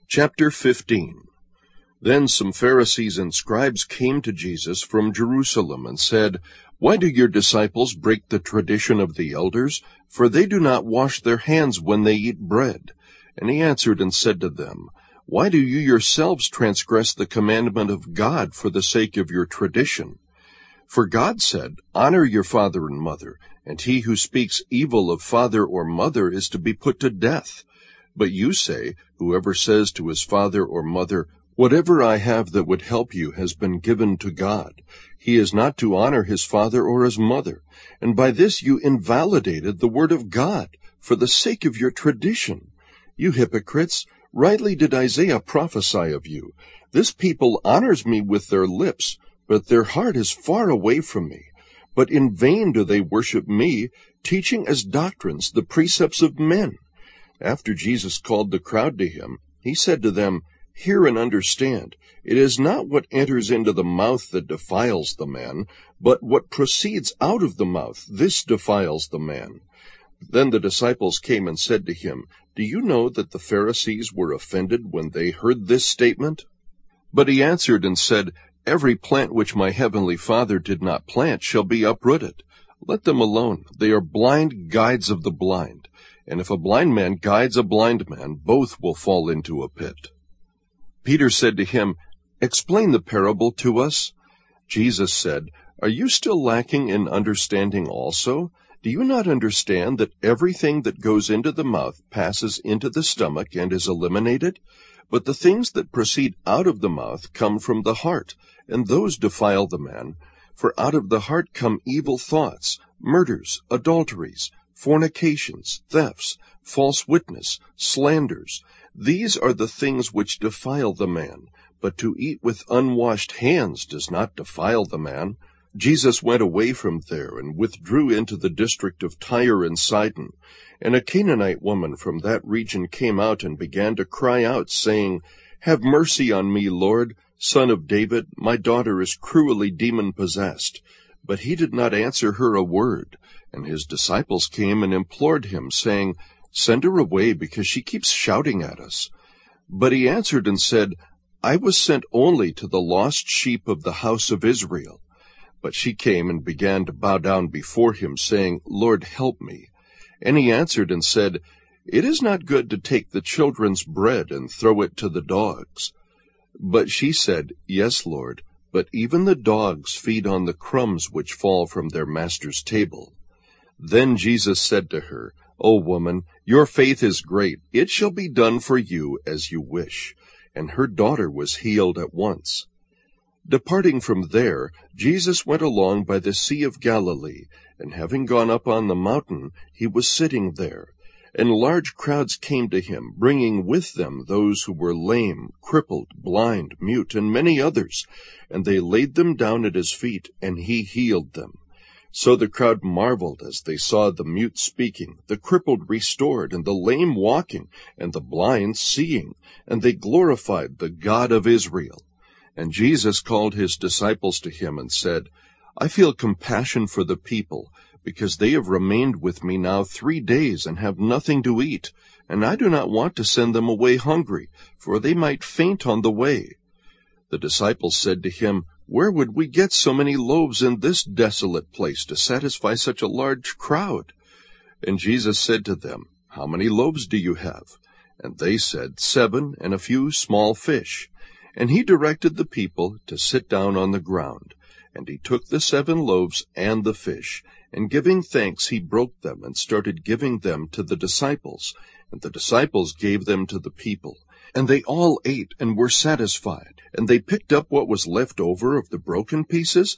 Chapter 15. Then some Pharisees and scribes came to Jesus from Jerusalem and said, "Why do your disciples break the tradition of the elders? For they do not wash their hands when they eat bread." And he answered and said to them, "Why do you yourselves transgress the commandment of God for the sake of your tradition? For God said, 'Honor your father and mother,' and he who speaks evil of father or mother is to be put to death. But you say, 'Whoever says to his father or mother, "Whatever I have that would help you has been given to God," he is not to honor his father or his mother. And by this you invalidated the word of God for the sake of your tradition. You hypocrites, rightly did Isaiah prophesy of you. This people honors me with their lips, but their heart is far away from me. But in vain do they worship me, teaching as doctrines the precepts of men." After Jesus called the crowd to him, he said to them, "Hear and understand. It is not what enters into the mouth that defiles the man, but what proceeds out of the mouth, this defiles the man." Then the disciples came and said to him, "Do you know that the Pharisees were offended when they heard this statement?" But he answered and said, "Every plant which my heavenly Father did not plant shall be uprooted. Let them alone. They are blind guides of the blind. And if a blind man guides a blind man, both will fall into a pit." Peter said to him, "Explain the parable to us." Jesus said, "Are you still lacking in understanding also? Do you not understand that everything that goes into the mouth passes into the stomach and is eliminated? But the things that proceed out of the mouth come from the heart, and those defile the man. For out of the heart come evil thoughts, murders, adulteries, fornications, thefts, false witness, slanders. These are the things which defile the man, but to eat with unwashed hands does not defile the man." Jesus went away from there and withdrew into the district of Tyre and Sidon. And a Canaanite woman from that region came out and began to cry out, saying, "Have mercy on me, Lord, Son of David. My daughter is cruelly demon-possessed." But he did not answer her a word. And his disciples came and implored him, saying, "Send her away, because she keeps shouting at us." But he answered and said, "I was sent only to the lost sheep of the house of Israel." But she came and began to bow down before him, saying, "Lord, help me." And he answered and said, "It is not good to take the children's bread and throw it to the dogs." But she said, "Yes, Lord, but even the dogs feed on the crumbs which fall from their master's table." Then Jesus said to her, "O woman, your faith is great. It shall be done for you as you wish." And her daughter was healed at once. Departing from there, Jesus went along by the Sea of Galilee, and having gone up on the mountain, he was sitting there. And large crowds came to him, bringing with them those who were lame, crippled, blind, mute, and many others, and they laid them down at his feet, and he healed them. So the crowd marveled as they saw the mute speaking, the crippled restored, and the lame walking, and the blind seeing, and they glorified the God of Israel. And Jesus called his disciples to him and said, "I feel compassion for the people, because they have remained with me now 3 days and have nothing to eat, and I do not want to send them away hungry, for they might faint on the way." The disciples said to him, "Where would we get so many loaves in this desolate place to satisfy such a large crowd?" And Jesus said to them, "How many loaves do you have?" And they said, 7, and a few small fish. And he directed the people to sit down on the ground. And he took the 7 loaves and the fish, and giving thanks he broke them and started giving them to the disciples. And the disciples gave them to the people. And they all ate and were satisfied. And they picked up what was left over of the broken pieces,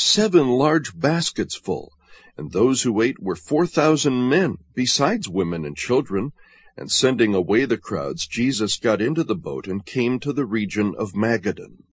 7 large baskets full. And those who ate were 4,000 men, besides women and children. And sending away the crowds, Jesus got into the boat and came to the region of Magadan.